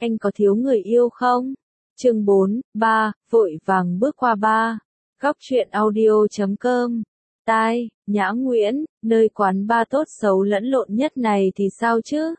anh có thiếu người yêu không? Chương 4, 3, vội vàng bước qua ba. Góc truyện audio.com. Tai, Nhã Nguyễn, nơi quán ba tốt xấu lẫn lộn nhất này thì sao chứ?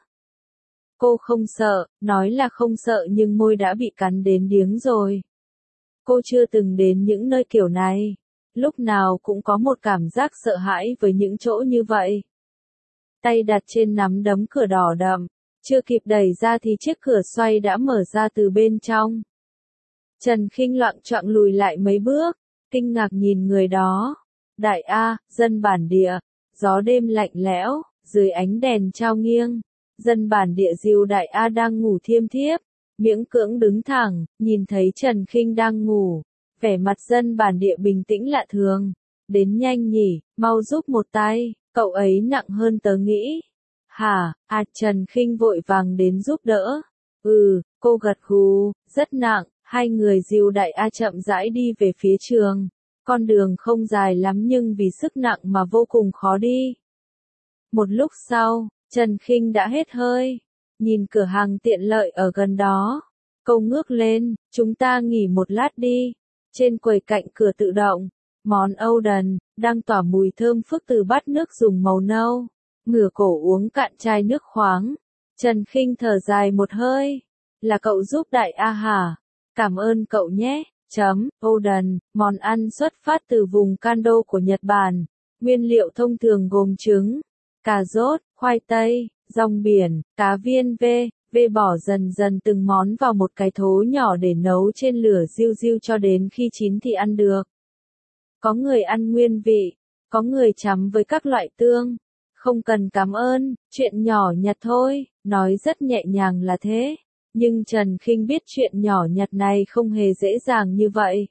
Cô không sợ, nói là không sợ nhưng môi đã bị cắn đến điếng rồi. Cô chưa từng đến những nơi kiểu này. Lúc nào cũng có một cảm giác sợ hãi với những chỗ như vậy. Tay đặt trên nắm đấm cửa đỏ đậm, chưa kịp đẩy ra thì chiếc cửa xoay đã mở ra từ bên trong. Trần Khinh loạng choạng lùi lại mấy bước, kinh ngạc nhìn người đó. Đại A, dân bản địa, gió đêm lạnh lẽo, dưới ánh đèn trao nghiêng. Dân bản địa dìu Đại A đang ngủ thiêm thiếp, miễn cưỡng đứng thẳng, nhìn thấy Trần Khinh đang ngủ. Vẻ mặt dân bản địa bình tĩnh lạ thường. Đến nhanh nhỉ, mau giúp một tay, cậu ấy nặng hơn tớ nghĩ. Hả, Trần Khinh vội vàng đến giúp đỡ. Cô gật gù, rất nặng, hai người dìu Đại A chậm rãi đi về phía trường. Con đường không dài lắm nhưng vì sức nặng mà vô cùng khó đi. Một lúc sau, Trần Khinh đã hết hơi, nhìn cửa hàng tiện lợi ở gần đó. Cô ngước lên, chúng ta nghỉ một lát đi. Trên quầy cạnh cửa tự động, món Oden, đang tỏa mùi thơm phức từ bát nước dùng màu nâu. Ngửa cổ uống cạn chai nước khoáng. Trần Khinh thở dài một hơi. Là cậu giúp Đại A hả? Cảm ơn cậu nhé. Oden, món ăn xuất phát từ vùng Kando của Nhật Bản. Nguyên liệu thông thường gồm trứng, cà rốt, khoai tây, rong biển, cá viên bỏ dần dần từng món vào một cái thố nhỏ để nấu trên lửa riu riu cho đến khi chín thì ăn được. Có người ăn nguyên vị, có người chấm với các loại tương. Không cần cảm ơn, chuyện nhỏ nhặt thôi, nói rất nhẹ nhàng là thế. Nhưng Trần Khinh biết chuyện nhỏ nhặt này không hề dễ dàng như vậy.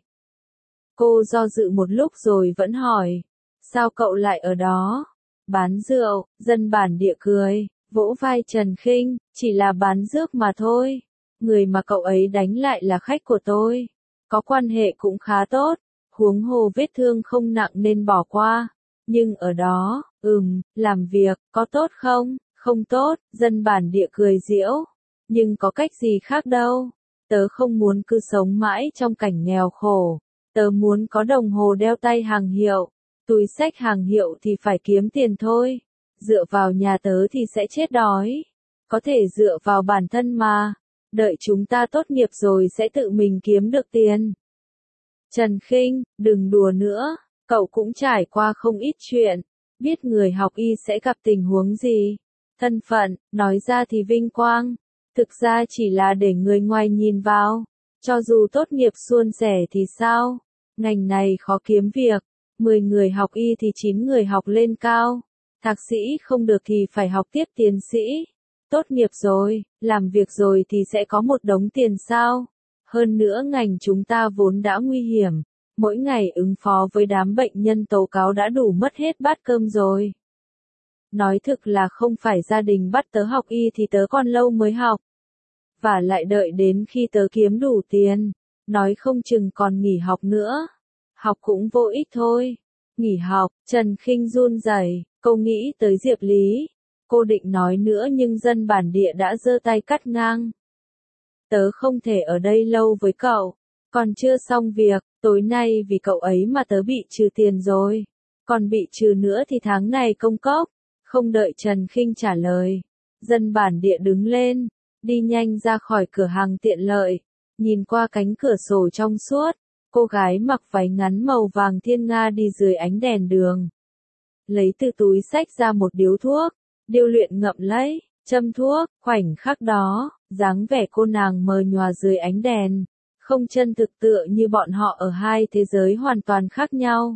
Cô do dự một lúc rồi vẫn hỏi, sao cậu lại ở đó? Bán rượu, dân bản địa cười, vỗ vai Trần Khinh, chỉ là bán rước mà thôi. Người mà cậu ấy đánh lại là khách của tôi. Có quan hệ cũng khá tốt, huống hồ vết thương không nặng nên bỏ qua. Nhưng ở đó, làm việc, có tốt không? Không tốt, dân bản địa cười giễu. Nhưng có cách gì khác đâu. Tớ không muốn cứ sống mãi trong cảnh nghèo khổ. Tớ muốn có đồng hồ đeo tay hàng hiệu. Túi xách hàng hiệu thì phải kiếm tiền thôi. Dựa vào nhà tớ thì sẽ chết đói. Có thể dựa vào bản thân mà. Đợi chúng ta tốt nghiệp rồi sẽ tự mình kiếm được tiền. Trần Khinh, đừng đùa nữa. Cậu cũng trải qua không ít chuyện. Biết người học y sẽ gặp tình huống gì. Thân phận, nói ra thì vinh quang. Thực ra chỉ là để người ngoài nhìn vào. Cho dù tốt nghiệp suôn sẻ thì sao? Ngành này khó kiếm việc. 10 người học y thì 9 người học lên cao. Thạc sĩ không được thì phải học tiếp tiến sĩ. Tốt nghiệp rồi, làm việc rồi thì sẽ có một đống tiền sao? Hơn nữa ngành chúng ta vốn đã nguy hiểm. Mỗi ngày ứng phó với đám bệnh nhân tố cáo đã đủ mất hết bát cơm rồi. Nói thực là không phải gia đình bắt tớ học y thì tớ còn lâu mới học. Và lại đợi đến khi tớ kiếm đủ tiền, nói không chừng còn nghỉ học nữa. Học cũng vô ích thôi. Nghỉ học, Trần Khinh run rẩy, cô nghĩ tới Diệp Lý. Cô định nói nữa nhưng dân bản địa đã giơ tay cắt ngang. Tớ không thể ở đây lâu với cậu. Còn chưa xong việc, tối nay vì cậu ấy mà tớ bị trừ tiền rồi. Còn bị trừ nữa thì tháng này công cốc. Không đợi Trần Khinh trả lời. Dân bản địa đứng lên, đi nhanh ra khỏi cửa hàng tiện lợi. Nhìn qua cánh cửa sổ trong suốt. Cô gái mặc váy ngắn màu vàng thiên nga đi dưới ánh đèn đường. Lấy từ túi xách ra một điếu thuốc. Điêu luyện ngậm lấy, châm thuốc. Khoảnh khắc đó, dáng vẻ cô nàng mờ nhòa dưới ánh đèn. Không chân thực tựa như bọn họ ở hai thế giới hoàn toàn khác nhau.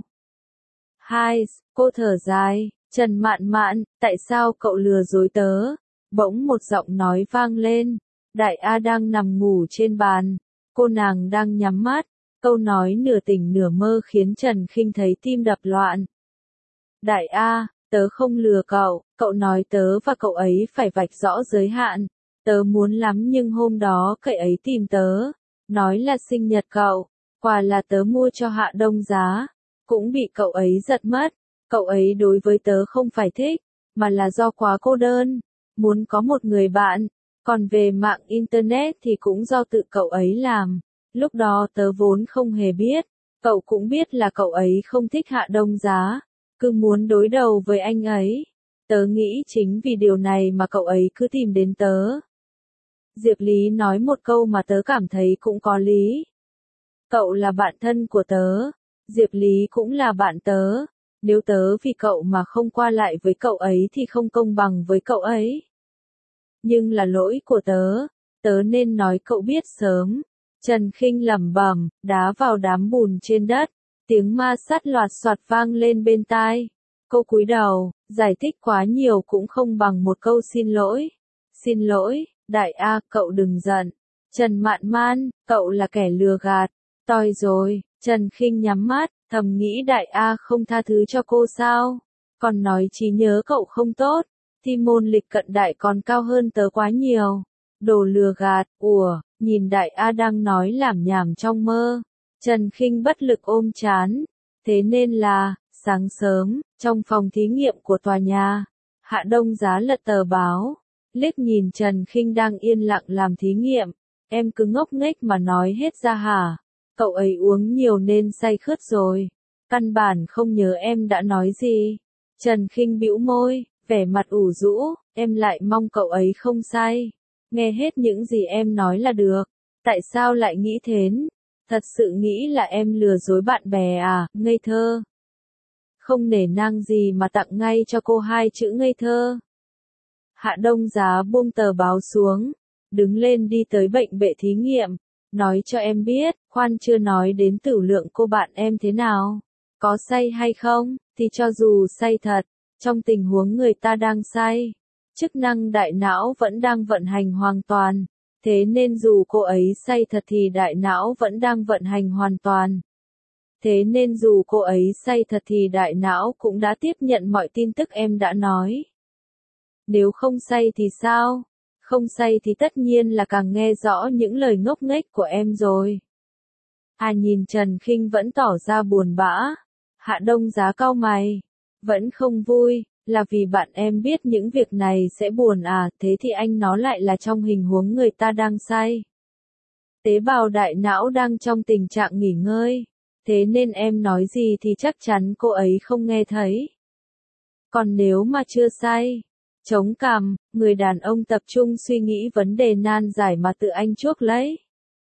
Cô thở dài, Trần Mạn Mạn, tại sao cậu lừa dối tớ? Bỗng một giọng nói vang lên. Đại A đang nằm ngủ trên bàn. Cô nàng đang nhắm mắt. Câu nói nửa tỉnh nửa mơ khiến Trần Khinh thấy tim đập loạn. Đại A, tớ không lừa cậu, cậu nói tớ và cậu ấy phải vạch rõ giới hạn. Tớ muốn lắm nhưng hôm đó cậu ấy tìm tớ. Nói là sinh nhật cậu, quà là tớ mua cho Hạ Đông Giá. Cũng bị cậu ấy giật mất. Cậu ấy đối với tớ không phải thích, mà là do quá cô đơn. Muốn có một người bạn. Còn về mạng Internet thì cũng do tự cậu ấy làm. Lúc đó tớ vốn không hề biết. Cậu cũng biết là cậu ấy không thích Hạ Đông Giá. Cứ muốn đối đầu với anh ấy. Tớ nghĩ chính vì điều này mà cậu ấy cứ tìm đến tớ. Diệp Lý nói một câu mà tớ cảm thấy cũng có lý. Cậu là bạn thân của tớ. Diệp Lý cũng là bạn tớ. Nếu tớ vì cậu mà không qua lại với cậu ấy thì không công bằng với cậu ấy. Nhưng là lỗi của tớ. Tớ nên nói cậu biết sớm. Trần Khinh lẩm bẩm, đá vào đám bùn trên đất. Tiếng ma sắt loạt soạt vang lên bên tai. Cô cúi đầu, giải thích quá nhiều cũng không bằng một câu xin lỗi. Xin lỗi, Đại A, cậu đừng giận. Trần Mạn Man, cậu là kẻ lừa gạt. Toi rồi, Trần Khinh nhắm mắt, thầm nghĩ Đại A không tha thứ cho cô sao? Còn nói trí nhớ cậu không tốt, thì môn lịch cận đại còn cao hơn tớ quá nhiều. Đồ lừa gạt, nhìn Đại A đang nói lảm nhảm trong mơ. Trần Khinh bất lực ôm chán. Thế nên là, sáng sớm, trong phòng thí nghiệm của tòa nhà, Hạ Đông Giá lật tờ báo, liếc nhìn Trần Khinh đang yên lặng làm thí nghiệm. Em cứ ngốc nghếch mà nói hết ra hả? Cậu ấy uống nhiều nên say khướt rồi. Căn bản không nhớ em đã nói gì. Trần Khinh bĩu môi, vẻ mặt ủ rũ, em lại mong cậu ấy không say. Nghe hết những gì em nói là được. Tại sao lại nghĩ thế? Thật sự nghĩ là em lừa dối bạn bè à, ngây thơ. Không nể nang gì mà tặng ngay cho cô 2 chữ ngây thơ. Hạ Đông Giá buông tờ báo xuống, đứng lên đi tới bệnh bệ thí nghiệm, nói cho em biết, khoan chưa nói đến tửu lượng cô bạn em thế nào. Có say hay không, thì cho dù say thật, trong tình huống người ta đang say, chức năng đại não vẫn đang vận hành hoàn toàn. Thế nên dù cô ấy say thật thì đại não vẫn đang vận hành hoàn toàn. Thế nên dù cô ấy say thật thì đại não cũng đã tiếp nhận mọi tin tức em đã nói. Nếu không say thì sao? Không say thì tất nhiên là càng nghe rõ những lời ngốc nghếch của em rồi. Nhìn Trần Khinh vẫn tỏ ra buồn bã. Hạ Đông Giá cau mày. Vẫn không vui, là vì bạn em biết những việc này sẽ buồn à, thế thì anh nó lại là trong hình huống người ta đang say. Tế bào đại não đang trong tình trạng nghỉ ngơi. Thế nên em nói gì thì chắc chắn cô ấy không nghe thấy. Còn nếu mà chưa say, chống cằm, người đàn ông tập trung suy nghĩ vấn đề nan giải mà tự anh chuốc lấy.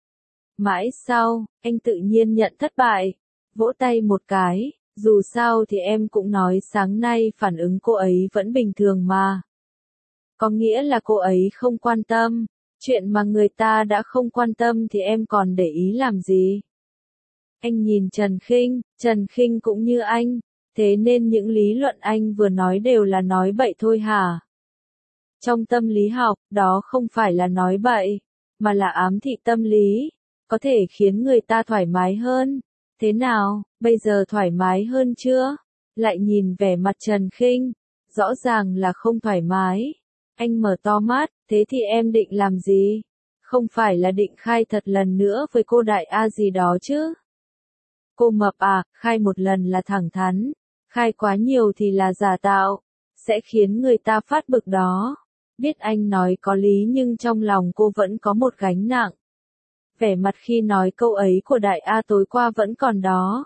Mãi sau, anh tự nhiên nhận thất bại, vỗ tay một cái, dù sao thì em cũng nói sáng nay phản ứng cô ấy vẫn bình thường mà. Có nghĩa là cô ấy không quan tâm, chuyện mà người ta đã không quan tâm thì em còn để ý làm gì? Anh nhìn Trần Khinh cũng như anh, thế nên những lý luận anh vừa nói đều là nói bậy thôi hả? Trong tâm lý học, đó không phải là nói bậy, mà là ám thị tâm lý, có thể khiến người ta thoải mái hơn. Thế nào, bây giờ thoải mái hơn chưa? Lại nhìn vẻ mặt Trần Khinh, rõ ràng là không thoải mái. Anh mở to mắt, thế thì em định làm gì? Không phải là định khai thật lần nữa với cô Đại A gì đó chứ? Cô mập à, khai một lần là thẳng thắn, khai quá nhiều thì là giả tạo, sẽ khiến người ta phát bực đó. Biết anh nói có lý nhưng trong lòng cô vẫn có một gánh nặng. Vẻ mặt khi nói câu ấy của Đại A tối qua vẫn còn đó.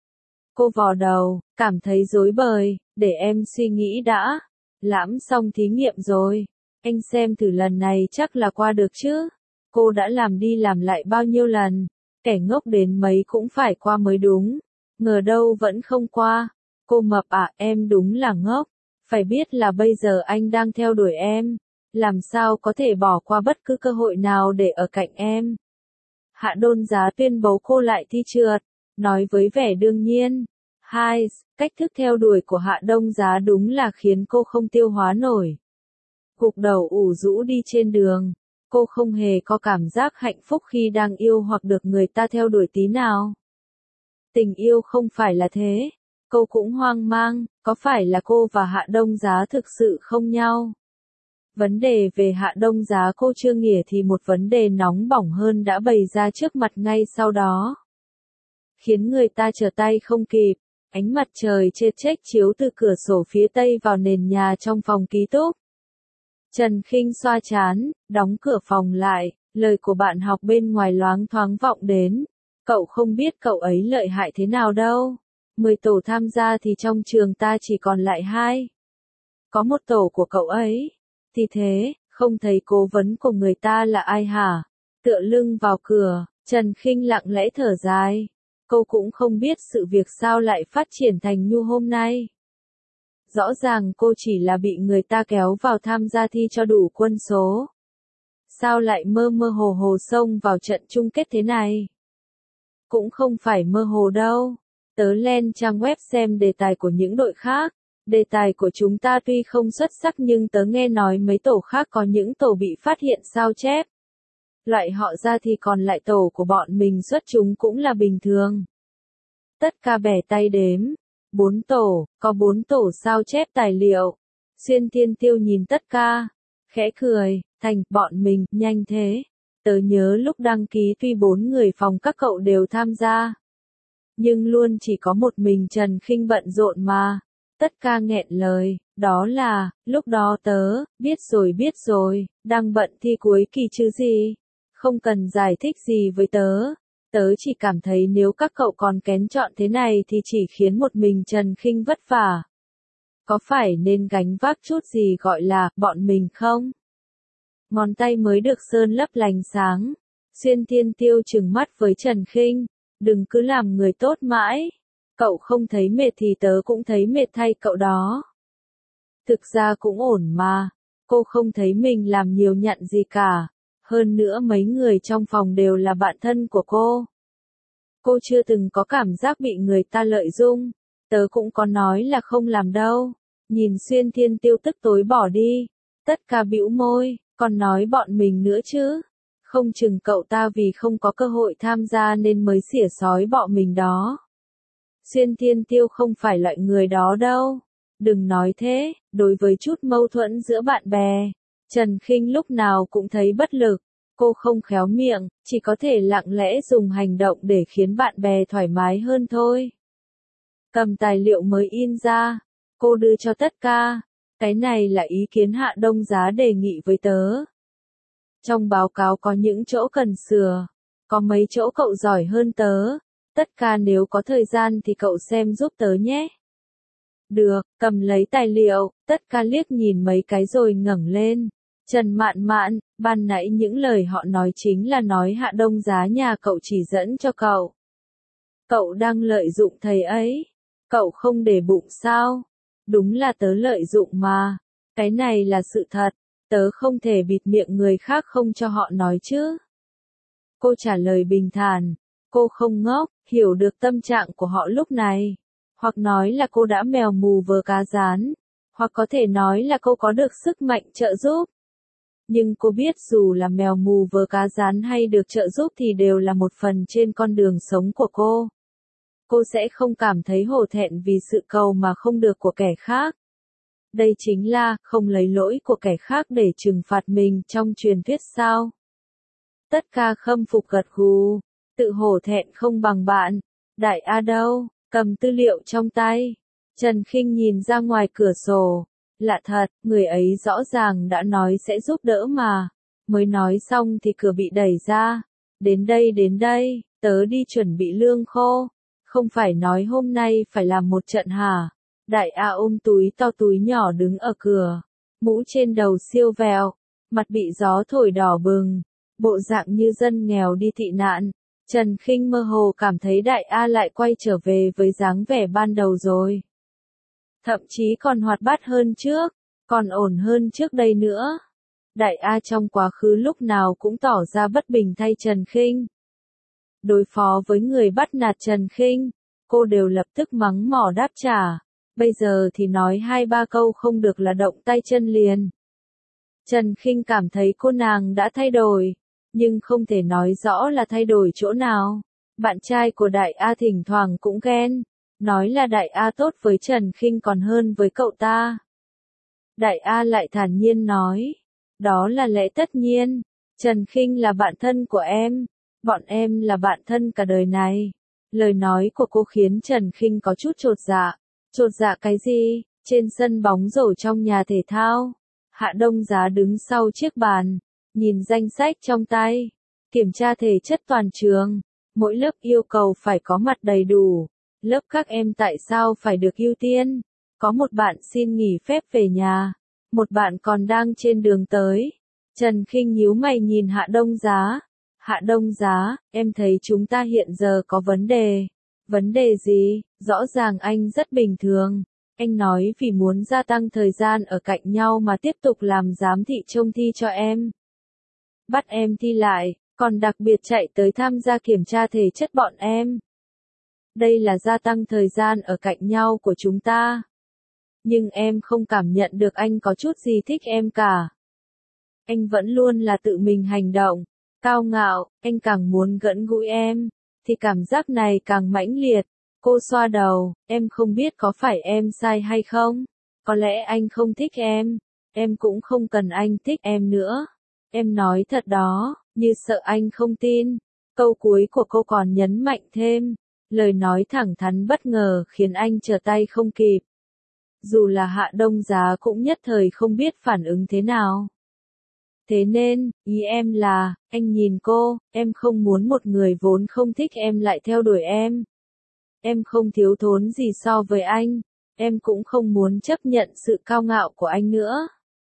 Cô vò đầu, cảm thấy rối bời, để em suy nghĩ đã. Lãm xong thí nghiệm rồi, anh xem thử lần này chắc là qua được chứ. Cô đã làm đi làm lại bao nhiêu lần, kẻ ngốc đến mấy cũng phải qua mới đúng. Ngờ đâu vẫn không qua. Cô mập à, em đúng là ngốc. Phải biết là bây giờ anh đang theo đuổi em. Làm sao có thể bỏ qua bất cứ cơ hội nào để ở cạnh em. Hạ Đôn Giá tuyên bố cô lại thi trượt, nói với vẻ đương nhiên. Cách thức theo đuổi của Hạ Đông Giá đúng là khiến cô không tiêu hóa nổi. Gục đầu ủ rũ đi trên đường, cô không hề có cảm giác hạnh phúc khi đang yêu hoặc được người ta theo đuổi tí nào. Tình yêu không phải là thế. Cô cũng hoang mang, có phải là cô và Hạ Đông Giá thực sự không nhau? Vấn đề về Hạ Đông Giá cô chưa nghỉa thì một vấn đề nóng bỏng hơn đã bày ra trước mặt ngay sau đó. Khiến người ta trở tay không kịp, ánh mặt trời chê chếch chiếu từ cửa sổ phía tây vào nền nhà trong phòng ký túc. Trần Khinh xoa trán, đóng cửa phòng lại, lời của bạn học bên ngoài loáng thoáng vọng đến. Cậu không biết cậu ấy lợi hại thế nào đâu. 10 tổ tham gia thì trong trường ta chỉ còn lại 2. Có một tổ của cậu ấy. Thì thế, không thấy cố vấn của người ta là ai hả? Tựa lưng vào cửa, Trần Khinh lặng lẽ thở dài. Cô cũng không biết sự việc sao lại phát triển thành như hôm nay. Rõ ràng cô chỉ là bị người ta kéo vào tham gia thi cho đủ quân số. Sao lại mơ mơ hồ hồ xông vào trận chung kết thế này? Cũng không phải mơ hồ đâu. Tớ lên trang web xem đề tài của những đội khác. Đề tài của chúng ta tuy không xuất sắc nhưng tớ nghe nói mấy tổ khác có những tổ bị phát hiện sao chép. Loại họ ra thì còn lại tổ của bọn mình xuất chúng cũng là bình thường. Tất cả bẻ tay đếm. 4 tổ, có 4 tổ sao chép tài liệu. Xuyên Thiên Tiêu nhìn tất cả, khẽ cười, thành, bọn mình, nhanh thế. Tớ nhớ lúc đăng ký tuy 4 người phòng các cậu đều tham gia. Nhưng luôn chỉ có một mình Trần Khinh bận rộn mà. Tất cả nghẹn lời, đó là, lúc đó tớ, biết rồi, đang bận thi cuối kỳ chứ gì. Không cần giải thích gì với tớ. Tớ chỉ cảm thấy nếu các cậu còn kén chọn thế này thì chỉ khiến một mình Trần Khinh vất vả. Có phải nên gánh vác chút gì gọi là, bọn mình không? Ngón tay mới được sơn lấp lánh sáng. Xuyên Thiên Tiêu trừng mắt với Trần Khinh. Đừng cứ làm người tốt mãi. Cậu không thấy mệt thì tớ cũng thấy mệt thay cậu đó. Thực ra cũng ổn mà. Cô không thấy mình làm nhiều nhặn gì cả. Hơn nữa mấy người trong phòng đều là bạn thân của cô. Cô chưa từng có cảm giác bị người ta lợi dụng. Tớ cũng có nói là không làm đâu. Nhìn Xuyên Thiên Tiêu tức tối bỏ đi. Tất cả bĩu môi, còn nói bọn mình nữa chứ. Không chừng cậu ta vì không có cơ hội tham gia nên mới xỉa xói bọ mình đó. Xuyên Thiên Tiêu không phải loại người đó đâu. Đừng nói thế, đối với chút mâu thuẫn giữa bạn bè. Trần Khinh lúc nào cũng thấy bất lực. Cô không khéo miệng, chỉ có thể lặng lẽ dùng hành động để khiến bạn bè thoải mái hơn thôi. Cầm tài liệu mới in ra. Cô đưa cho tất cả. Cái này là ý kiến Hạ Đông Giá đề nghị với tớ. Trong báo cáo có những chỗ cần sửa. Có mấy chỗ cậu giỏi hơn tớ. Tất cả nếu có thời gian thì cậu xem giúp tớ nhé. Được, cầm lấy tài liệu, tất cả liếc nhìn mấy cái rồi ngẩng lên. Trần Mạn Mạn, ban nãy những lời họ nói chính là nói Hạ Đông Giá nhà cậu chỉ dẫn cho cậu. Cậu đang lợi dụng thầy ấy. Cậu không để bụng sao? Đúng là tớ lợi dụng mà. Cái này là sự thật. Tớ không thể bịt miệng người khác không cho họ nói chứ. Cô trả lời bình thản. Cô không ngốc, hiểu được tâm trạng của họ lúc này. Hoặc nói là cô đã mèo mù vờ cá rán. Hoặc có thể nói là cô có được sức mạnh trợ giúp. Nhưng cô biết dù là mèo mù vờ cá rán hay được trợ giúp thì đều là một phần trên con đường sống của cô. Cô sẽ không cảm thấy hổ thẹn vì sự cầu mà không được của kẻ khác. Đây chính là không lấy lỗi của kẻ khác để trừng phạt mình trong truyền thuyết sao. Tất cả khâm phục gật gù, tự hổ thẹn không bằng bạn. Đại A đâu, cầm tư liệu trong tay. Trần Khinh nhìn ra ngoài cửa sổ. Lạ thật, người ấy rõ ràng đã nói sẽ giúp đỡ mà. Mới nói xong thì cửa bị đẩy ra. Đến đây, tớ đi chuẩn bị lương khô. Không phải nói hôm nay phải làm một trận hả? Đại A ôm túi to túi nhỏ đứng ở cửa. Mũ trên đầu siêu vẹo. Mặt bị gió thổi đỏ bừng. Bộ dạng như dân nghèo đi tị nạn. Trần Khinh mơ hồ cảm thấy Đại A lại quay trở về với dáng vẻ ban đầu rồi. Thậm chí còn hoạt bát hơn trước, còn ổn hơn trước đây nữa. Đại A trong quá khứ lúc nào cũng tỏ ra bất bình thay Trần Khinh. Đối phó với người bắt nạt Trần Khinh, cô đều lập tức mắng mỏ đáp trả. Bây giờ thì nói 2-3 câu không được là động tay chân liền. Trần Khinh cảm thấy cô nàng đã thay đổi, nhưng không thể nói rõ là thay đổi chỗ nào. Bạn trai của Đại A thỉnh thoảng cũng ghen, nói là Đại A tốt với Trần Khinh còn hơn với cậu ta. Đại A lại thản nhiên nói, đó là lẽ tất nhiên, Trần Khinh là bạn thân của em, bọn em là bạn thân cả đời này. Lời nói của cô khiến Trần Khinh có chút chột dạ. Chột dạ cái gì? Trên sân bóng rổ trong nhà thể thao, Hạ Đông Giá đứng sau chiếc bàn, nhìn danh sách trong tay, kiểm tra thể chất toàn trường, mỗi lớp yêu cầu phải có mặt đầy đủ, lớp các em tại sao phải được ưu tiên, có một bạn xin nghỉ phép về nhà, một bạn còn đang trên đường tới. Trần Khinh nhíu mày nhìn Hạ Đông Giá. Hạ Đông Giá, em thấy chúng ta hiện giờ có vấn đề. Vấn đề gì? Rõ ràng anh rất bình thường. Anh nói vì muốn gia tăng thời gian ở cạnh nhau mà tiếp tục làm giám thị trông thi cho em. Bắt em thi lại, còn đặc biệt chạy tới tham gia kiểm tra thể chất bọn em. Đây là gia tăng thời gian ở cạnh nhau của chúng ta. Nhưng em không cảm nhận được anh có chút gì thích em cả. Anh vẫn luôn là tự mình hành động, cao ngạo, anh càng muốn gần gũi em, thì cảm giác này càng mãnh liệt. Cô xoa đầu, em không biết có phải em sai hay không? Có lẽ anh không thích em cũng không cần anh thích em nữa. Em nói thật đó, như sợ anh không tin. Câu cuối của cô còn nhấn mạnh thêm, lời nói thẳng thắn bất ngờ khiến anh trở tay không kịp. Dù là Hạ Đông Giá cũng nhất thời không biết phản ứng thế nào. Thế nên, ý em là, anh nhìn cô, em không muốn một người vốn không thích em lại theo đuổi em. Em không thiếu thốn gì so với anh, em cũng không muốn chấp nhận sự cao ngạo của anh nữa.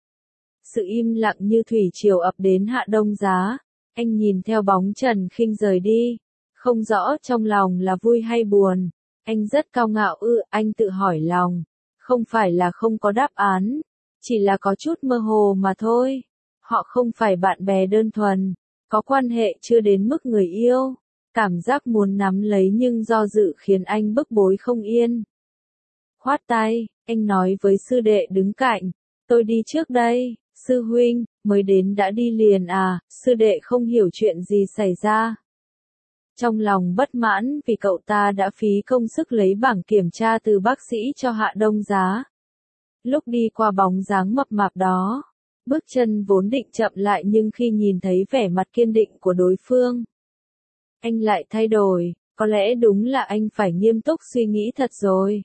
Sự im lặng như thủy triều ập đến Hạ Đông Giá, anh nhìn theo bóng Trần Khinh rời đi, không rõ trong lòng là vui hay buồn. Anh rất cao ngạo ư? Anh tự hỏi lòng, không phải là không có đáp án, chỉ là có chút mơ hồ mà thôi. Họ không phải bạn bè đơn thuần, có quan hệ chưa đến mức người yêu. Cảm giác muốn nắm lấy nhưng do dự khiến anh bức bối không yên. Khoát tay, anh nói với sư đệ đứng cạnh, tôi đi trước đây. Sư huynh, mới đến đã đi liền à? Sư đệ không hiểu chuyện gì xảy ra. Trong lòng bất mãn vì cậu ta đã phí công sức lấy bảng kiểm tra từ bác sĩ cho Hạ Đông Giá. Lúc đi qua bóng dáng mập mạp đó, bước chân vốn định chậm lại nhưng khi nhìn thấy vẻ mặt kiên định của đối phương, anh lại thay đổi, có lẽ đúng là anh phải nghiêm túc suy nghĩ thật rồi.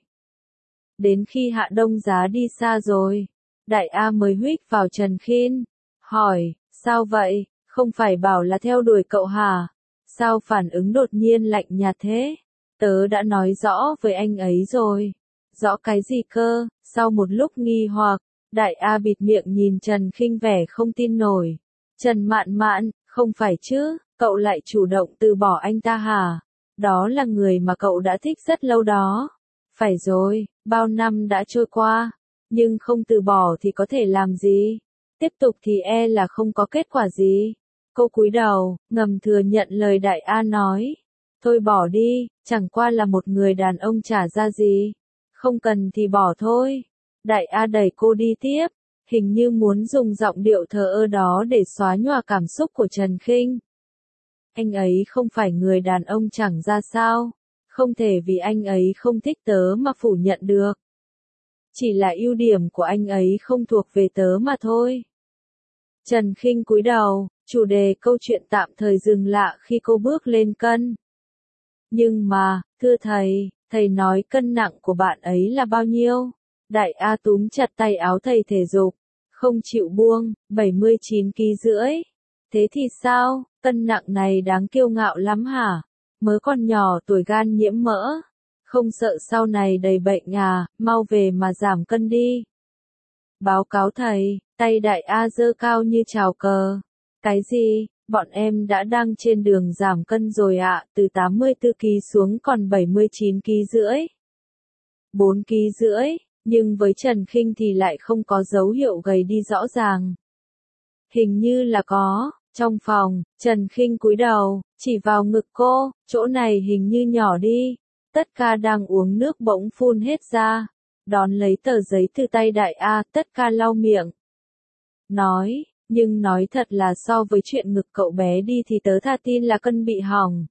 Đến khi Hạ Đông Giá đi xa rồi, Đại A mới huých vào Trần Khinh, hỏi, sao vậy, không phải bảo là theo đuổi cậu hả? Sao phản ứng đột nhiên lạnh nhạt thế? Tớ đã nói rõ với anh ấy rồi. Rõ cái gì cơ? Sau một lúc nghi hoặc, Đại A bịt miệng nhìn Trần Khinh vẻ không tin nổi. Trần Mạn Mạn, không phải chứ, cậu lại chủ động từ bỏ anh ta hả? Đó là người mà cậu đã thích rất lâu đó. Phải rồi, bao năm đã trôi qua, nhưng không từ bỏ thì có thể làm gì? Tiếp tục thì e là không có kết quả gì. Cô cúi đầu, ngầm thừa nhận lời Đại A nói. Thôi bỏ đi, chẳng qua là một người đàn ông trả ra gì. Không cần thì bỏ thôi. Đại A đẩy cô đi tiếp, hình như muốn dùng giọng điệu thờ ơ đó để xóa nhòa cảm xúc của Trần Khinh. Anh ấy không phải người đàn ông chẳng ra sao, không thể vì anh ấy không thích tớ mà phủ nhận được. Chỉ là ưu điểm của anh ấy không thuộc về tớ mà thôi. Trần Khinh cúi đầu, chủ đề câu chuyện tạm thời dừng lại khi cô bước lên cân. Nhưng mà, thưa thầy nói cân nặng của bạn ấy là bao nhiêu? Đại A túm chặt tay áo thầy thể dục, không chịu buông, 79 ký rưỡi. Thế thì sao, cân nặng này đáng kiêu ngạo lắm hả? Mới còn nhỏ tuổi gan nhiễm mỡ. Không sợ sau này đầy bệnh à, mau về mà giảm cân đi. Báo cáo thầy, tay Đại A giơ cao như chào cờ. Cái gì, bọn em đã đang trên đường giảm cân rồi ạ, từ 84 kg xuống còn 79 kg rưỡi. 4 kg rưỡi, nhưng với Trần Khinh thì lại không có dấu hiệu gầy đi rõ ràng. Hình như là có, trong phòng, Trần Khinh cúi đầu, chỉ vào ngực cô, chỗ này hình như nhỏ đi. Tất cả đang uống nước bỗng phun hết ra, đón lấy tờ giấy từ tay Đại A, tất cả lau miệng. Nói, nhưng nói thật là so với chuyện ngực cậu bé đi thì tớ tha tin là cân bị hỏng.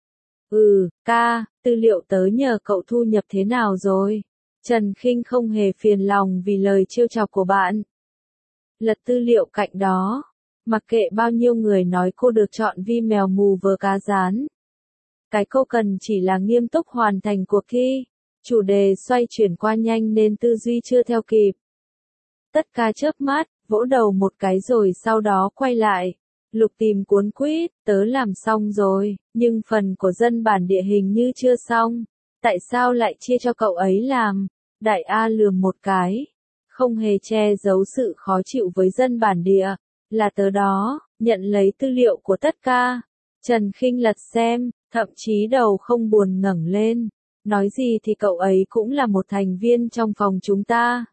Ca, tư liệu tớ nhờ cậu thu nhập thế nào rồi? Trần Khinh không hề phiền lòng vì lời trêu chọc của bạn. Lật tư liệu cạnh đó, mặc kệ bao nhiêu người nói cô được chọn vì mèo mù vờ cá rán. Cái cô cần chỉ là nghiêm túc hoàn thành cuộc thi. Chủ đề xoay chuyển qua nhanh nên tư duy chưa theo kịp. Tất cả chớp mắt, vỗ đầu một cái rồi sau đó quay lại. Lục Tìm cuốn quýt, tớ làm xong rồi, nhưng phần của dân bản địa hình như chưa xong. Tại sao lại chia cho cậu ấy làm? Đại A lườm một cái. Không hề che giấu sự khó chịu với dân bản địa. Là tớ đó, nhận lấy tư liệu của tất ca. Trần Khinh lật xem, thậm chí đầu không buồn ngẩng lên. Nói gì thì cậu ấy cũng là một thành viên trong phòng chúng ta.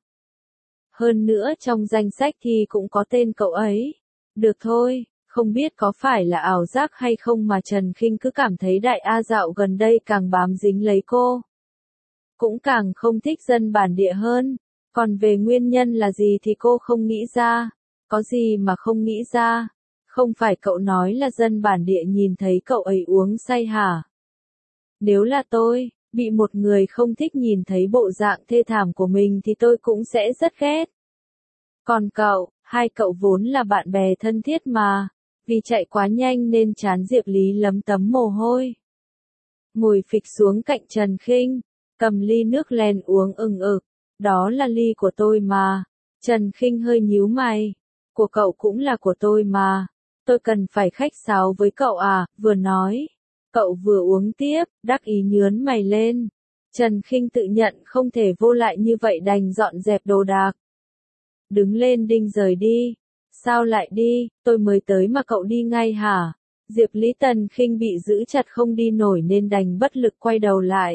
Hơn nữa trong danh sách thì cũng có tên cậu ấy. Được thôi, không biết có phải là ảo giác hay không mà Trần Khinh cứ cảm thấy Đại A dạo gần đây càng bám dính lấy cô. Cũng càng không thích dân bản địa hơn. Còn về nguyên nhân là gì thì cô không nghĩ ra. Có gì mà không nghĩ ra? Không phải cậu nói là dân bản địa nhìn thấy cậu ấy uống say hả? Nếu là tôi, bị một người không thích nhìn thấy bộ dạng thê thảm của mình thì tôi cũng sẽ rất ghét. Còn cậu, hai cậu vốn là bạn bè thân thiết mà. Vì chạy quá nhanh nên trán Diệp Lý lấm tấm mồ hôi. Ngồi phịch xuống cạnh Trần Khinh, cầm ly nước len uống ừng ực. Đó là ly của tôi mà. Trần Khinh hơi nhíu mày. Của cậu cũng là của tôi mà. Tôi cần phải khách sáo với cậu à, vừa nói. Cậu vừa uống tiếp, đắc ý nhướn mày lên. Trần Khinh tự nhận không thể vô lại như vậy đành dọn dẹp đồ đạc. Đứng lên định rời đi. Sao lại đi, tôi mới tới mà cậu đi ngay hả? Diệp Lý Tần Khinh bị giữ chặt không đi nổi nên đành bất lực quay đầu lại.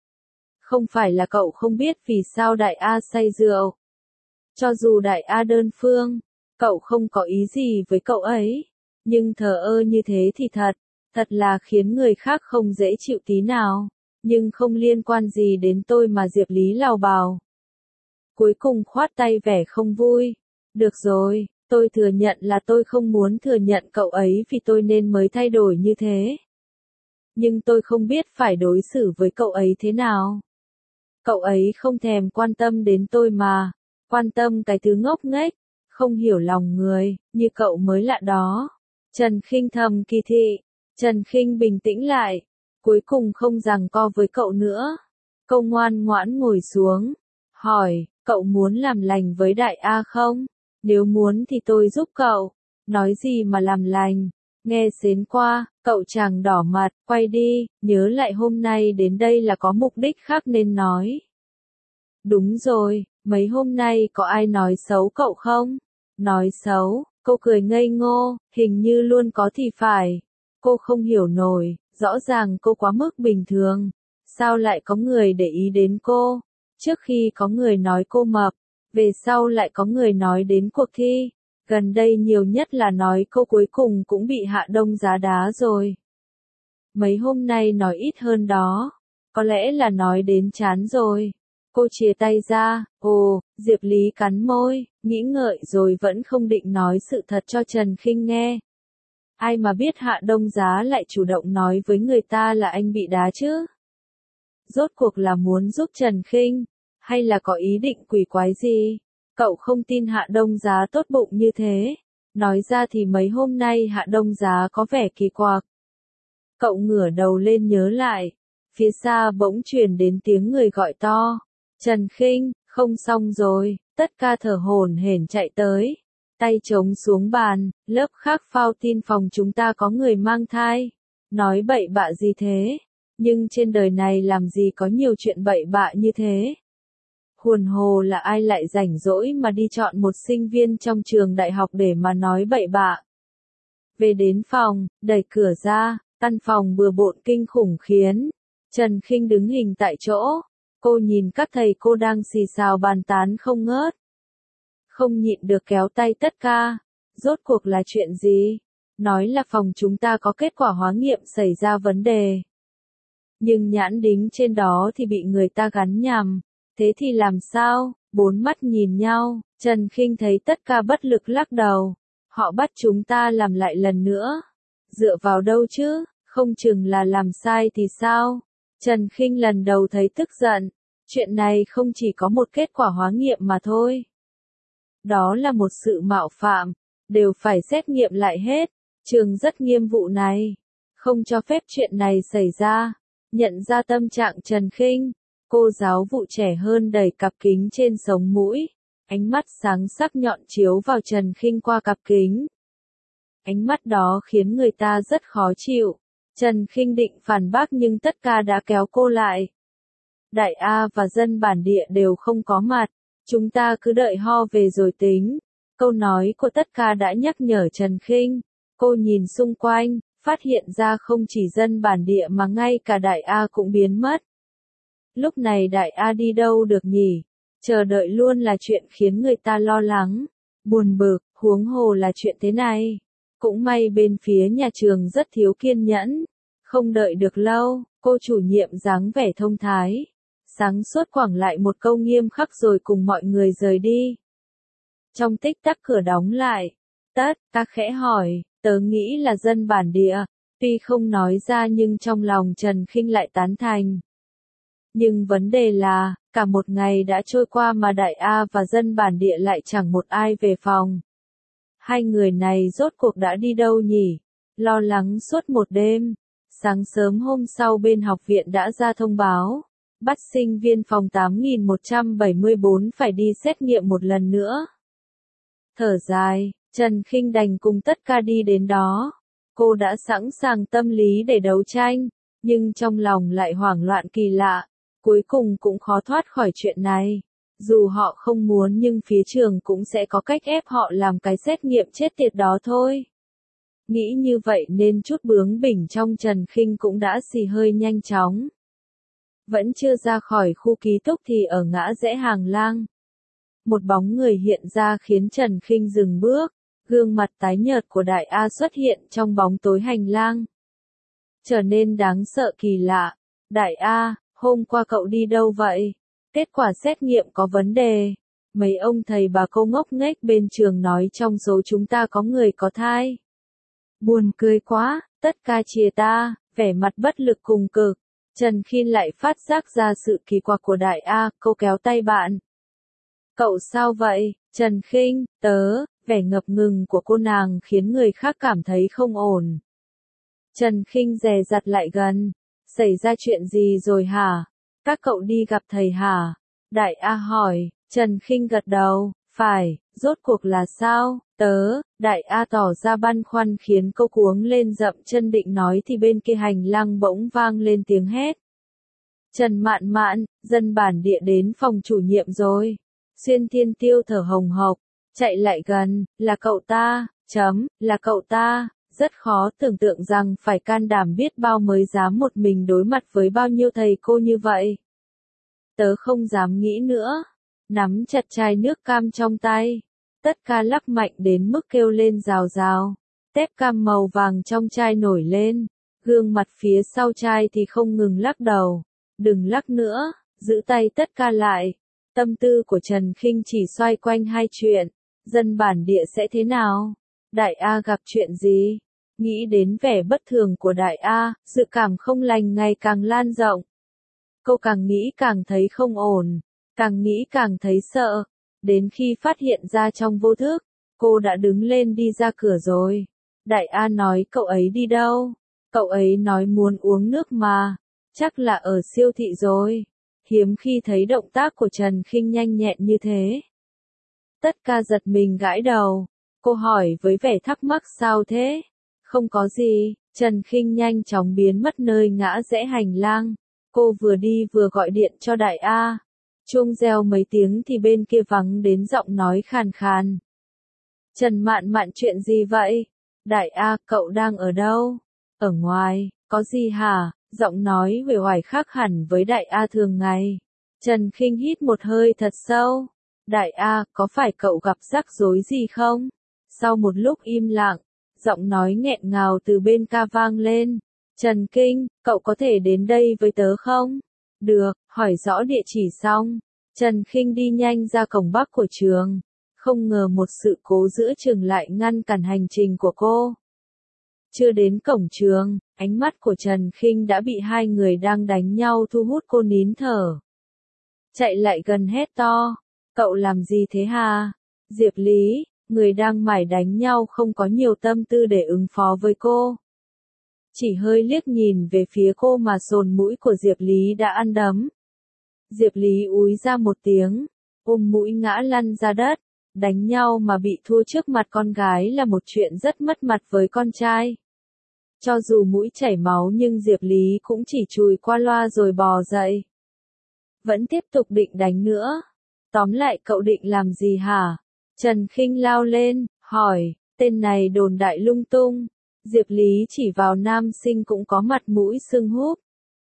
Không phải là cậu không biết vì sao Đại A say rượu. Cho dù Đại A đơn phương, cậu không có ý gì với cậu ấy. Nhưng thờ ơ như thế thì thật là khiến người khác không dễ chịu tí nào. Nhưng không liên quan gì đến tôi mà Diệp Lý lào bào. Cuối cùng khoát tay vẻ không vui. Được rồi, tôi thừa nhận là tôi không muốn thừa nhận cậu ấy vì tôi nên mới thay đổi như thế. Nhưng tôi không biết phải đối xử với cậu ấy thế nào. Cậu ấy không thèm quan tâm đến tôi mà. Quan tâm cái thứ ngốc nghếch, không hiểu lòng người, như cậu mới lạ đó. Trần Khinh thầm kỳ thị. Trần Khinh bình tĩnh lại. Cuối cùng không giằng co với cậu nữa. Cậu ngoan ngoãn ngồi xuống. Hỏi, cậu muốn làm lành với Đại A không? Nếu muốn thì tôi giúp cậu. Nói gì mà làm lành? Nghe xến qua, cậu chàng đỏ mặt, quay đi, nhớ lại hôm nay đến đây là có mục đích khác nên nói. Đúng rồi, mấy hôm nay có ai nói xấu cậu không? Nói xấu, cô cười ngây ngô, hình như luôn có thì phải. Cô không hiểu nổi, rõ ràng cô quá mức bình thường. Sao lại có người để ý đến cô? Trước khi có người nói cô mập, về sau lại có người nói đến cuộc thi. Gần đây nhiều nhất là nói cô cuối cùng cũng bị Hạ Đông Giá đá rồi. Mấy hôm nay nói ít hơn đó. Có lẽ là nói đến chán rồi. Cô chìa tay ra, Diệp Lý cắn môi, nghĩ ngợi rồi vẫn không định nói sự thật cho Trần Khinh nghe. Ai mà biết Hạ Đông Giá lại chủ động nói với người ta là anh bị đá chứ? Rốt cuộc là muốn giúp Trần Khinh, hay là có ý định quỷ quái gì? Cậu không tin Hạ Đông Giá tốt bụng như thế. Nói ra thì mấy hôm nay Hạ Đông Giá có vẻ kỳ quặc. Cậu ngửa đầu lên nhớ lại. Phía xa bỗng truyền đến tiếng người gọi to. Trần Khinh, không xong rồi, tất cả thở hổn hển chạy tới. Tay chống xuống bàn, lớp khác phao tin phòng chúng ta có người mang thai. Nói bậy bạ gì thế? Nhưng trên đời này làm gì có nhiều chuyện bậy bạ như thế? Huồn hồ là ai lại rảnh rỗi mà đi chọn một sinh viên trong trường đại học để mà nói bậy bạ. Về đến phòng, đẩy cửa ra, căn phòng bừa bộn kinh khủng khiến Trần Khinh đứng hình tại chỗ. Cô nhìn các thầy cô đang xì xào bàn tán không ngớt. Không nhịn được kéo tay tất ca. Rốt cuộc là chuyện gì? Nói là phòng chúng ta có kết quả hóa nghiệm xảy ra vấn đề. Nhưng nhãn đính trên đó thì bị người ta gắn nhầm. Thế thì làm sao? Bốn mắt nhìn nhau, Trần Khinh thấy tất cả bất lực lắc đầu. Họ bắt chúng ta làm lại lần nữa. Dựa vào đâu chứ? Không chừng là làm sai thì sao? Trần Khinh lần đầu thấy tức giận. Chuyện này không chỉ có một kết quả hóa nghiệm mà thôi. Đó là một sự mạo phạm. Đều phải xét nghiệm lại hết. Trường rất nghiêm vụ này. Không cho phép chuyện này xảy ra. Nhận ra tâm trạng Trần Khinh. Cô giáo vụ trẻ hơn đẩy cặp kính trên sống mũi. Ánh mắt sáng sắc nhọn chiếu vào Trần Khinh qua cặp kính. Ánh mắt đó khiến người ta rất khó chịu. Trần Khinh định phản bác nhưng tất cả đã kéo cô lại. Đại A và dân bản địa đều không có mặt. Chúng ta cứ đợi ho về rồi tính. Câu nói của tất cả đã nhắc nhở Trần Khinh. Cô nhìn xung quanh, phát hiện ra không chỉ dân bản địa mà ngay cả Đại A cũng biến mất. Lúc này Đại A đi đâu được nhỉ? Chờ đợi luôn là chuyện khiến người ta lo lắng, buồn bực, huống hồ là chuyện thế này. Cũng may bên phía nhà trường rất thiếu kiên nhẫn. Không đợi được lâu, cô chủ nhiệm dáng vẻ thông thái. Sáng suốt quẳng lại một câu nghiêm khắc rồi cùng mọi người rời đi. Trong tích tắc cửa đóng lại. Tất, ta khẽ hỏi, tớ nghĩ là dân bản địa. Tuy không nói ra nhưng trong lòng Trần Khinh lại tán thành. Nhưng vấn đề là, cả một ngày đã trôi qua mà Đại A và dân bản địa lại chẳng một ai về phòng. Hai người này rốt cuộc đã đi đâu nhỉ? Lo lắng suốt một đêm. Sáng sớm hôm sau bên học viện đã ra thông báo. Bắt sinh viên phòng 8174 phải đi xét nghiệm một lần nữa. Thở dài, Trần Khinh đành cùng tất cả đi đến đó. Cô đã sẵn sàng tâm lý để đấu tranh, nhưng trong lòng lại hoảng loạn kỳ lạ. Cuối cùng cũng khó thoát khỏi chuyện này. Dù họ không muốn nhưng phía trường cũng sẽ có cách ép họ làm cái xét nghiệm chết tiệt đó thôi. Nghĩ như vậy nên chút bướng bỉnh trong Trần Khinh cũng đã xì hơi nhanh chóng. Vẫn chưa ra khỏi khu ký túc thì ở ngã rẽ hàng lang. Một bóng người hiện ra khiến Trần Khinh dừng bước. Gương mặt tái nhợt của Đại A xuất hiện trong bóng tối hành lang. Trở nên đáng sợ kỳ lạ. Đại A, hôm qua cậu đi đâu vậy? Kết quả xét nghiệm có vấn đề. Mấy ông thầy bà cô ngốc nghếch bên trường nói trong số chúng ta có người có thai. Buồn cười quá, tất cả chìa ta, vẻ mặt bất lực cùng cực. Trần Khinh lại phát giác ra sự kỳ quặc của Đại A, cô kéo tay bạn. Cậu sao vậy, Trần Khinh, tớ, vẻ ngập ngừng của cô nàng khiến người khác cảm thấy không ổn. Trần Khinh dè dặt lại gần. Xảy ra chuyện gì rồi hả? Các cậu đi gặp thầy hả? Đại A hỏi. Trần Khinh gật đầu. Phải, rốt cuộc là sao? Đại A tỏ ra băn khoăn khiến cô cuống lên dậm chân định nói thì bên kia hành lang bỗng vang lên tiếng hét. Trần Mạn Mạn, dân bản địa đến phòng chủ nhiệm rồi. Xuyên Thiên Tiêu thở hồng hộc, chạy lại gần, là cậu ta, là cậu ta. Rất khó tưởng tượng rằng phải can đảm biết bao mới dám một mình đối mặt với bao nhiêu thầy cô như vậy. Tớ không dám nghĩ nữa. Nắm chặt chai nước cam trong tay. Tất cả lắc mạnh đến mức kêu lên rào rào. Tép cam màu vàng trong chai nổi lên. Gương mặt phía sau chai thì không ngừng lắc đầu. Đừng lắc nữa, giữ tay tất cả lại. Tâm tư của Trần Khinh chỉ xoay quanh hai chuyện. Dân bản địa sẽ thế nào? Đại A gặp chuyện gì? Nghĩ đến vẻ bất thường của Đại A, dự cảm không lành ngày càng lan rộng. Cô càng nghĩ càng thấy không ổn, càng nghĩ càng thấy sợ. Đến khi phát hiện ra trong vô thức, cô đã đứng lên đi ra cửa rồi. Đại A nói cậu ấy đi đâu? Cậu ấy nói muốn uống nước mà. Chắc là ở siêu thị rồi. Hiếm khi thấy động tác của Trần Khinh nhanh nhẹn như thế. Tất cả giật mình gãi đầu. Cô hỏi với vẻ thắc mắc sao thế? Không có gì, Trần Khinh nhanh chóng biến mất nơi ngã rẽ hành lang. Cô vừa đi vừa gọi điện cho Đại A. Chuông reo mấy tiếng thì bên kia vắng đến giọng nói khàn khàn. Trần Mạn Mạn chuyện gì vậy? Đại A, cậu đang ở đâu? Ở ngoài, có gì hả? Giọng nói uể oải khác hẳn với Đại A thường ngày. Trần Khinh hít một hơi thật sâu. Đại A, có phải cậu gặp rắc rối gì không? Sau một lúc im lặng, giọng nói nghẹn ngào từ bên ca vang lên. Trần Kinh, cậu có thể đến đây với tớ không? Được, hỏi rõ địa chỉ xong. Trần Khinh đi nhanh ra cổng bắc của trường. Không ngờ một sự cố giữa trường lại ngăn cản hành trình của cô. Chưa đến cổng trường, ánh mắt của Trần Khinh đã bị hai người đang đánh nhau thu hút cô nín thở. Chạy lại gần hét to. Cậu làm gì thế hả? Diệp Lý, người đang mải đánh nhau không có nhiều tâm tư để ứng phó với cô. Chỉ hơi liếc nhìn về phía cô mà sồn mũi của Diệp Lý đã ăn đấm. Diệp Lý úi ra một tiếng. ôm mũi ngã lăn ra đất. Đánh nhau mà bị thua trước mặt con gái là một chuyện rất mất mặt với con trai. Cho dù mũi chảy máu nhưng Diệp Lý cũng chỉ chùi qua loa rồi bò dậy. Vẫn tiếp tục định đánh nữa. Tóm lại cậu định làm gì hả? Trần Khinh lao lên, hỏi, tên này đồn đại lung tung. Diệp Lý chỉ vào nam sinh cũng có mặt mũi sưng húp.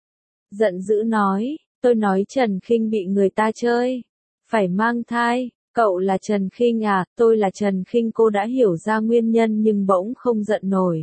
Giận dữ nói, tôi nói Trần Khinh bị người ta chơi. Phải mang thai, cậu là Trần Khinh à, tôi là Trần Khinh. Cô đã hiểu ra nguyên nhân nhưng bỗng không giận nổi.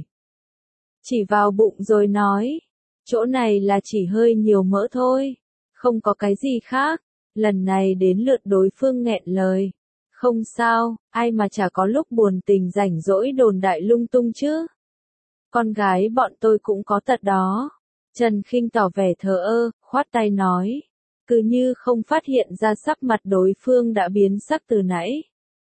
Chỉ vào bụng rồi nói, chỗ này là chỉ hơi nhiều mỡ thôi. Không có cái gì khác. Lần này đến lượt đối phương nghẹn lời. Không sao, ai mà chả có lúc buồn tình rảnh rỗi đồn đại lung tung chứ. Con gái bọn tôi cũng có tật đó. Trần Khinh tỏ vẻ thờ ơ, khoát tay nói. Cứ như không phát hiện ra sắc mặt đối phương đã biến sắc từ nãy.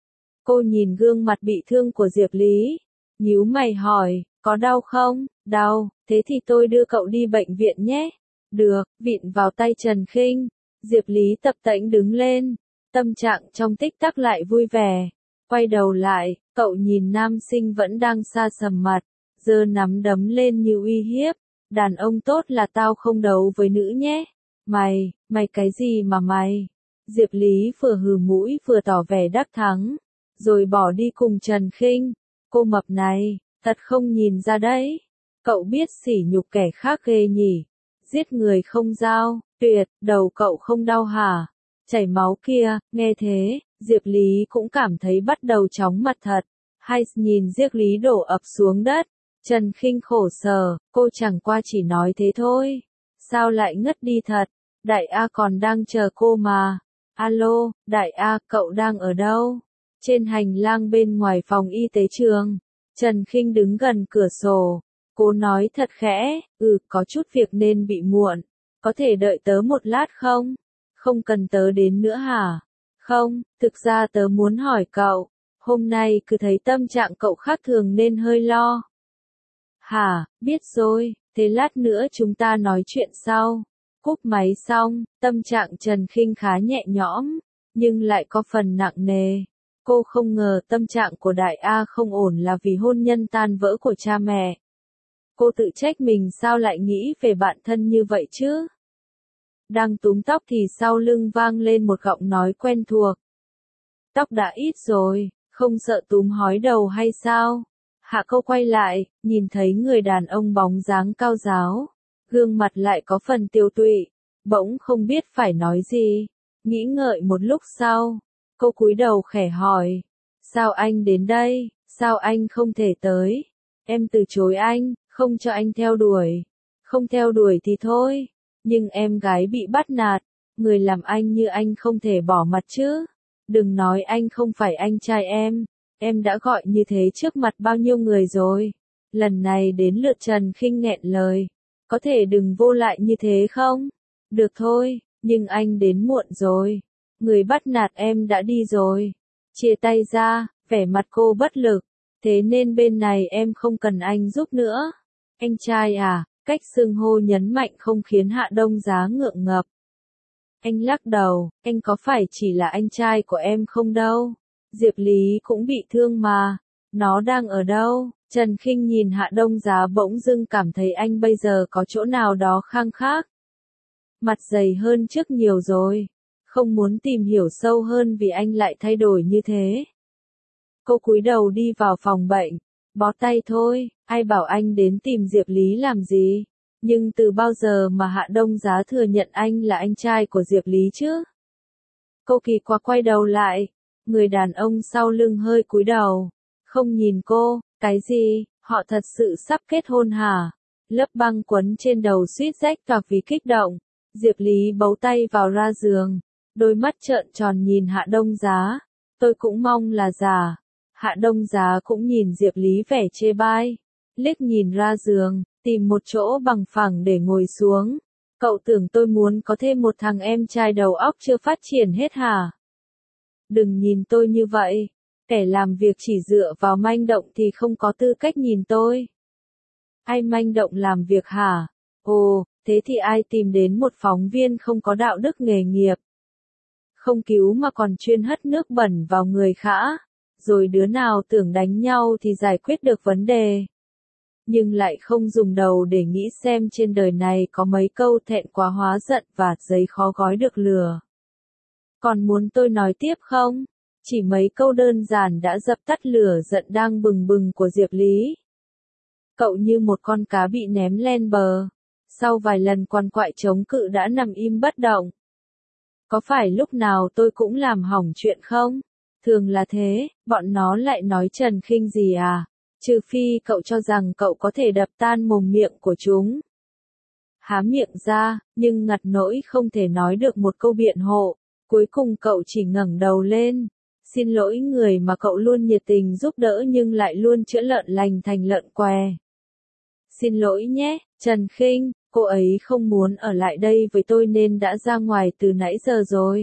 Cô nhìn gương mặt bị thương của Diệp Lý. Nhíu mày hỏi, có đau không? Đau, thế thì tôi đưa cậu đi bệnh viện nhé. Được, vịn vào tay Trần Khinh. Diệp Lý tập tễnh đứng lên. Tâm trạng trong tích tắc lại vui vẻ. Quay đầu lại, cậu nhìn nam sinh vẫn đang xa sầm mặt. Giơ nắm đấm lên như uy hiếp. Đàn ông tốt là tao không đấu với nữ nhé. Mày cái gì mà mày? Diệp Lý vừa hừ mũi vừa tỏ vẻ đắc thắng. Rồi bỏ đi cùng Trần Khinh. Cô mập này, thật không nhìn ra đấy. Cậu biết sỉ nhục kẻ khác ghê nhỉ. Giết người không dao, tuyệt, đầu cậu không đau hả? Chảy máu kia, nghe thế, Diệp Lý cũng cảm thấy bắt đầu chóng mặt thật. Hay nhìn Diệp Lý đổ ập xuống đất. Trần Khinh khổ sở, cô chẳng qua chỉ nói thế thôi. Sao lại ngất đi thật? Đại A còn đang chờ cô mà. Alo, Đại A, cậu đang ở đâu? Trên hành lang bên ngoài phòng y tế trường. Trần Khinh đứng gần cửa sổ. Cô nói thật khẽ, có chút việc nên bị muộn. Có thể đợi tớ một lát không? Không cần tớ đến nữa hả? Không, thực ra tớ muốn hỏi cậu. Hôm nay cứ thấy tâm trạng cậu khác thường nên hơi lo. Hả, biết rồi, thế lát nữa chúng ta nói chuyện sau. Cúp máy xong, tâm trạng Trần Khinh khá nhẹ nhõm, nhưng lại có phần nặng nề. Cô không ngờ tâm trạng của Đại A không ổn là vì hôn nhân tan vỡ của cha mẹ. Cô tự trách mình sao lại nghĩ về bạn thân như vậy chứ? Đang túm tóc thì sau lưng vang lên một giọng nói quen thuộc. Tóc đã ít rồi, không sợ túm hói đầu hay sao? Hạ Câu quay lại, nhìn thấy người đàn ông bóng dáng cao ráo. Gương mặt lại có phần tiêu tụy. Bỗng không biết phải nói gì. Nghĩ ngợi một lúc sau. Cô cúi đầu khẽ hỏi. Sao anh đến đây? Sao anh không thể tới? Em từ chối anh, không cho anh theo đuổi. Không theo đuổi thì thôi. Nhưng em gái bị bắt nạt. Người làm anh như anh không thể bỏ mặt chứ. Đừng nói anh không phải anh trai em. Em đã gọi như thế trước mặt bao nhiêu người rồi. Lần này đến lượt Trần Khinh nghẹn lời. Có thể đừng vô lại như thế không? Được thôi, nhưng anh đến muộn rồi. Người bắt nạt em đã đi rồi. Chia tay ra, vẻ mặt cô bất lực. Thế nên bên này em không cần anh giúp nữa. Anh trai à, cách xưng hô nhấn mạnh không khiến Hạ Đông Giá ngượng ngập. Anh lắc đầu, anh có phải chỉ là anh trai của em không đâu. Diệp Lý cũng bị thương mà. Nó đang ở đâu? Trần Khinh nhìn Hạ Đông Giá bỗng dưng cảm thấy anh bây giờ có chỗ nào đó khang khác. Mặt dày hơn trước nhiều rồi. Không muốn tìm hiểu sâu hơn vì anh lại thay đổi như thế. Cô cúi đầu đi vào phòng bệnh. Bó tay thôi, ai bảo anh đến tìm Diệp Lý làm gì? Nhưng từ bao giờ mà Hạ Đông Giá thừa nhận anh là anh trai của Diệp Lý chứ? Cô kỳ quặc quay đầu lại. Người đàn ông sau lưng hơi cúi đầu. Không nhìn cô, cái gì, họ thật sự sắp kết hôn hả? Lớp băng quấn trên đầu suýt rách toạc vì kích động. Diệp Lý bấu tay vào ra giường. Đôi mắt trợn tròn nhìn Hạ Đông Giá. Tôi cũng mong là giả. Hạ Đông Giá cũng nhìn Diệp Lý vẻ chê bai. Liếc nhìn ra giường, tìm một chỗ bằng phẳng để ngồi xuống. Cậu tưởng tôi muốn có thêm một thằng em trai đầu óc chưa phát triển hết hả? Đừng nhìn tôi như vậy. Kẻ làm việc chỉ dựa vào manh động thì không có tư cách nhìn tôi. Ai manh động làm việc hả? Ồ, thế thì ai tìm đến một phóng viên không có đạo đức nghề nghiệp? Không cứu mà còn chuyên hất nước bẩn vào người khã. Rồi đứa nào tưởng đánh nhau thì giải quyết được vấn đề. Nhưng lại không dùng đầu để nghĩ xem trên đời này có mấy câu thẹn quá hóa giận và giấy khó gói được lửa. Còn muốn tôi nói tiếp không? Chỉ mấy câu đơn giản đã dập tắt lửa giận đang bừng bừng của Diệp Lý. Cậu như một con cá bị ném lên bờ. Sau vài lần quằn quại chống cự đã nằm im bất động. Có phải lúc nào tôi cũng làm hỏng chuyện không? Thường là thế, bọn nó lại nói Trần Khinh gì à? Trừ phi cậu cho rằng cậu có thể đập tan mồm miệng của chúng. Há miệng ra, nhưng ngặt nỗi không thể nói được một câu biện hộ. Cuối cùng cậu chỉ ngẩng đầu lên. Xin lỗi người mà cậu luôn nhiệt tình giúp đỡ nhưng lại luôn chữa lợn lành thành lợn què. Xin lỗi nhé, Trần Khinh, cô ấy không muốn ở lại đây với tôi nên đã ra ngoài từ nãy giờ rồi.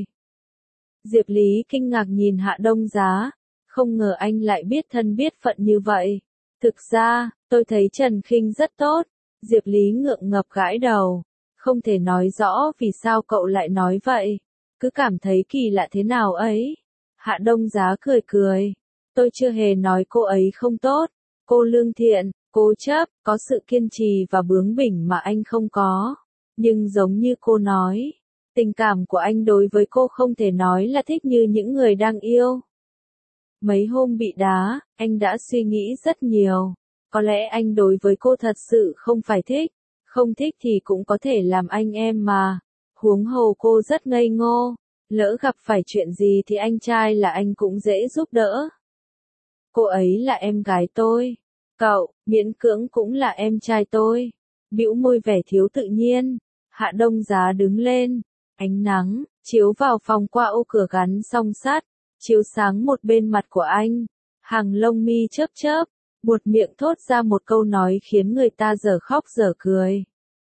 Diệp Lý kinh ngạc nhìn Hạ Đông Giá, không ngờ anh lại biết thân biết phận như vậy. Thực ra, tôi thấy Trần Khinh rất tốt. Diệp Lý ngượng ngập gãi đầu, không thể nói rõ vì sao cậu lại nói vậy. Cứ cảm thấy kỳ lạ thế nào ấy. Hạ Đông Giá cười cười. Tôi chưa hề nói cô ấy không tốt. Cô lương thiện, cố chấp, có sự kiên trì và bướng bỉnh mà anh không có. Nhưng giống như cô nói, tình cảm của anh đối với cô không thể nói là thích như những người đang yêu. Mấy hôm bị đá, anh đã suy nghĩ rất nhiều. Có lẽ anh đối với cô thật sự không phải thích. Không thích thì cũng có thể làm anh em mà. Huống hồ cô rất ngây ngô. Lỡ gặp phải chuyện gì thì anh trai là anh cũng dễ giúp đỡ. Cô ấy là em gái tôi. Cậu, miễn cưỡng cũng là em trai tôi. Bĩu môi vẻ thiếu tự nhiên. Hạ Đông Giá đứng lên. Ánh nắng, chiếu vào phòng qua ô cửa gắn song sắt. Chiếu sáng một bên mặt của anh. Hàng lông mi chớp chớp. Buột miệng thốt ra một câu nói khiến người ta dở khóc dở cười.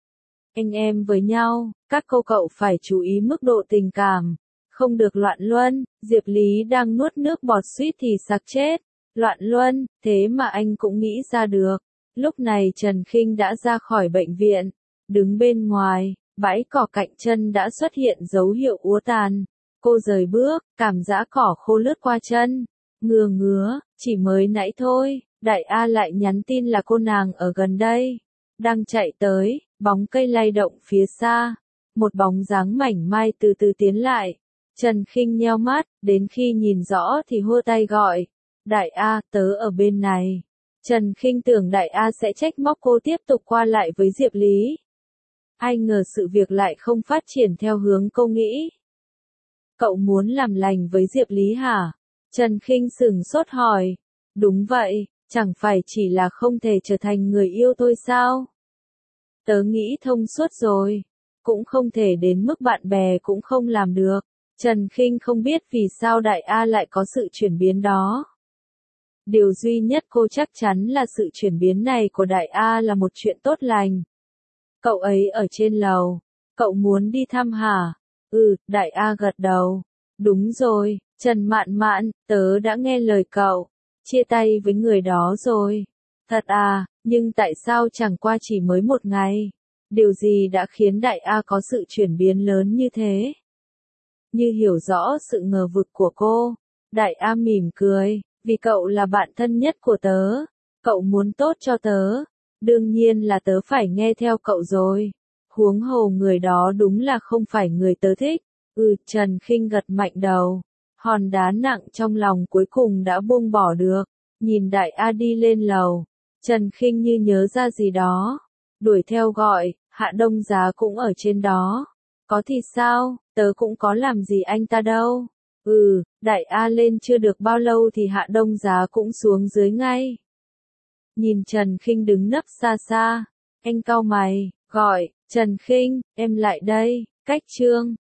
Anh em với nhau, các cô cậu phải chú ý mức độ tình cảm. Không được loạn luân. Diệp Lý đang nuốt nước bọt suýt thì sặc chết. Loạn luân, thế mà anh cũng nghĩ ra được. Lúc này Trần Khinh đã ra khỏi bệnh viện. Đứng bên ngoài, bãi cỏ cạnh chân đã xuất hiện dấu hiệu úa tàn. Cô rời bước, cảm giác cỏ khô lướt qua chân. Ngứa ngứa, chỉ mới nãy thôi, Đại A lại nhắn tin là cô nàng ở gần đây. Đang chạy tới, bóng cây lay động phía xa. Một bóng dáng mảnh mai từ từ tiến lại. Trần Khinh nheo mắt, đến khi nhìn rõ thì hô tay gọi. Đại A, tớ ở bên này. Trần Khinh tưởng Đại A sẽ trách móc cô tiếp tục qua lại với Diệp Lý. Ai ngờ sự việc lại không phát triển theo hướng cô nghĩ. Cậu muốn làm lành với Diệp Lý hả? Trần Khinh sửng sốt hỏi. Đúng vậy, chẳng phải chỉ là không thể trở thành người yêu tôi sao? Tớ nghĩ thông suốt rồi. Cũng không thể đến mức bạn bè cũng không làm được. Trần Khinh không biết vì sao Đại A lại có sự chuyển biến đó. Điều duy nhất cô chắc chắn là sự chuyển biến này của Đại A là một chuyện tốt lành. Cậu ấy ở trên lầu. Cậu muốn đi thăm hả? Đại A gật đầu. Đúng rồi, Trần Mạn Mạn, tớ đã nghe lời cậu. Chia tay với người đó rồi. Thật à, nhưng tại sao chẳng qua chỉ mới một ngày? Điều gì đã khiến Đại A có sự chuyển biến lớn như thế? Như hiểu rõ sự ngờ vực của cô, Đại A mỉm cười, vì cậu là bạn thân nhất của tớ. Cậu muốn tốt cho tớ. Đương nhiên là tớ phải nghe theo cậu rồi. Huống hồ người đó đúng là không phải người tớ thích. Trần Khinh gật mạnh đầu. Hòn đá nặng trong lòng cuối cùng đã buông bỏ được. Nhìn Đại A đi lên lầu. Trần Khinh như nhớ ra gì đó. Đuổi theo gọi, Hạ Đông Giá cũng ở trên đó. Có thì sao, tớ cũng có làm gì anh ta đâu. Đại A lên chưa được bao lâu thì Hạ Đông Giá cũng xuống dưới ngay. Nhìn Trần Khinh đứng nấp xa xa. Anh cau mày, gọi, Trần Khinh, em lại đây, cách chương.